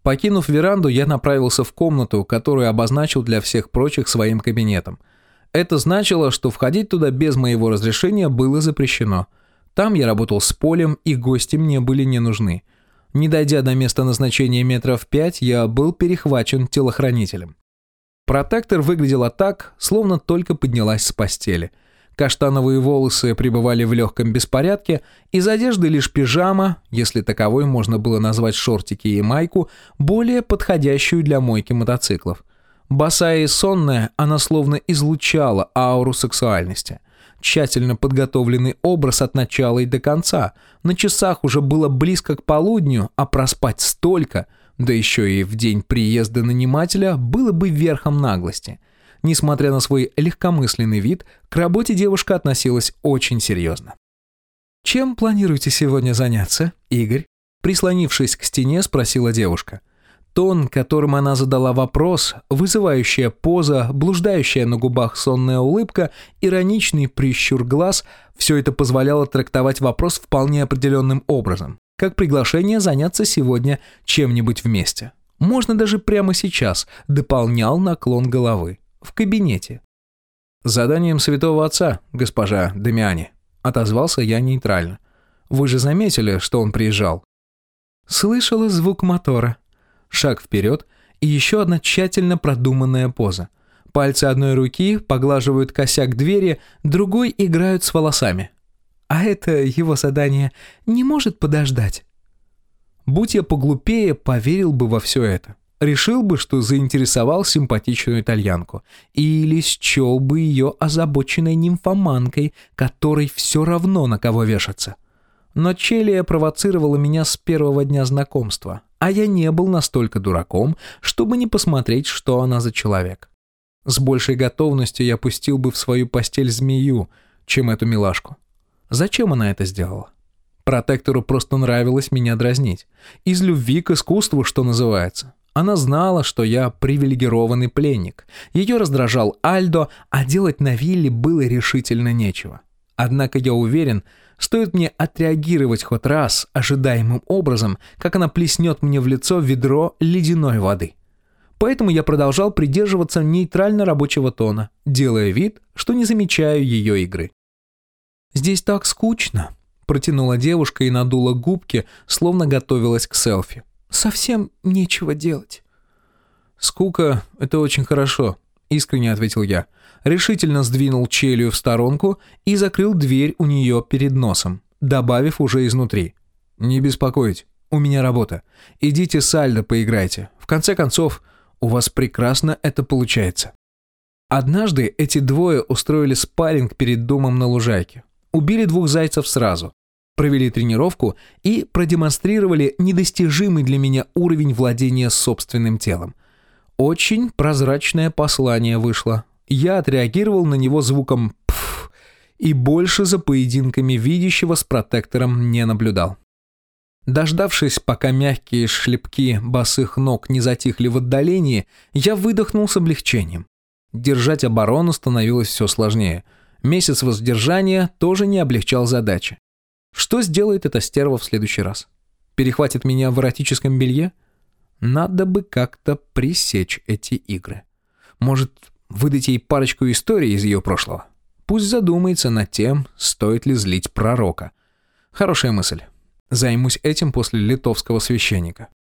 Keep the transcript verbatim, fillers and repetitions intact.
Покинув веранду, я направился в комнату, которую обозначил для всех прочих своим кабинетом. Это значило, что входить туда без моего разрешения было запрещено. Там я работал с Полем, и гости мне были не нужны. Не дойдя до места назначения метров пять, я был перехвачен телохранителем. Протектор выглядела так, словно только поднялась с постели. Каштановые волосы пребывали в легком беспорядке, из одежды лишь пижама, если таковой можно было назвать шортики и майку, более подходящую для мойки мотоциклов. Босая и сонная, она словно излучала ауру сексуальности. Тщательно подготовленный образ от начала и до конца. На часах уже было близко к полудню, а проспать столько, да еще и в день приезда нанимателя, было бы верхом наглости. Несмотря на свой легкомысленный вид, к работе девушка относилась очень серьезно. «Чем планируете сегодня заняться, Игорь?» Прислонившись к стене, спросила девушка. Тон, которым она задала вопрос, вызывающая поза, блуждающая на губах сонная улыбка, ироничный прищур глаз – все это позволяло трактовать вопрос вполне определенным образом, как приглашение заняться сегодня чем-нибудь вместе. Можно даже прямо сейчас, дополнял наклон головы. В кабинете. «Заданием святого отца, госпожа Дамиани», — отозвался я нейтрально. «Вы же заметили, что он приезжал?» Слышала звук мотора. Шаг вперед и еще одна тщательно продуманная поза. Пальцы одной руки поглаживают косяк двери, другой играют с волосами. А это его задание не может подождать. Будь я поглупее, поверил бы во все это. Решил бы, что заинтересовал симпатичную итальянку. Или счел бы ее озабоченной нимфоманкой, которой все равно на кого вешаться. Но Челия провоцировала меня с первого дня знакомства, а я не был настолько дураком, чтобы не посмотреть, что она за человек. С большей готовностью я пустил бы в свою постель змею, чем эту милашку. Зачем она это сделала? Протектору просто нравилось меня дразнить. Из любви к искусству, что называется. Она знала, что я привилегированный пленник. Ее раздражал Альдо, а делать на вилле было решительно нечего. Однако я уверен, стоит мне отреагировать хоть раз ожидаемым образом, как она плеснет мне в лицо ведро ледяной воды. Поэтому я продолжал придерживаться нейтрально рабочего тона, делая вид, что не замечаю ее игры. «Здесь так скучно», — протянула девушка и надула губки, словно готовилась к селфи. «Совсем нечего делать». «Скука — это очень хорошо», — искренне ответил я. Решительно сдвинул Челию в сторонку и закрыл дверь у нее перед носом, добавив уже изнутри. «Не беспокоить, у меня работа. Идите с Альдо поиграйте. В конце концов, у вас прекрасно это получается». Однажды эти двое устроили спарринг перед домом на лужайке. Убили двух зайцев сразу. Провели тренировку и продемонстрировали недостижимый для меня уровень владения собственным телом. Очень прозрачное послание вышло. Я отреагировал на него звуком «пф» и больше за поединками видящего с протектором не наблюдал. Дождавшись, пока мягкие шлепки босых ног не затихли в отдалении, я выдохнул с облегчением. Держать оборону становилось все сложнее. Месяц воздержания тоже не облегчал задачи. Что сделает эта стерва в следующий раз? Перехватит меня в эротическом белье? Надо бы как-то пресечь эти игры. Может, выдать ей парочку историй из ее прошлого? Пусть задумается над тем, стоит ли злить пророка. Хорошая мысль. Займусь этим после литовского священника.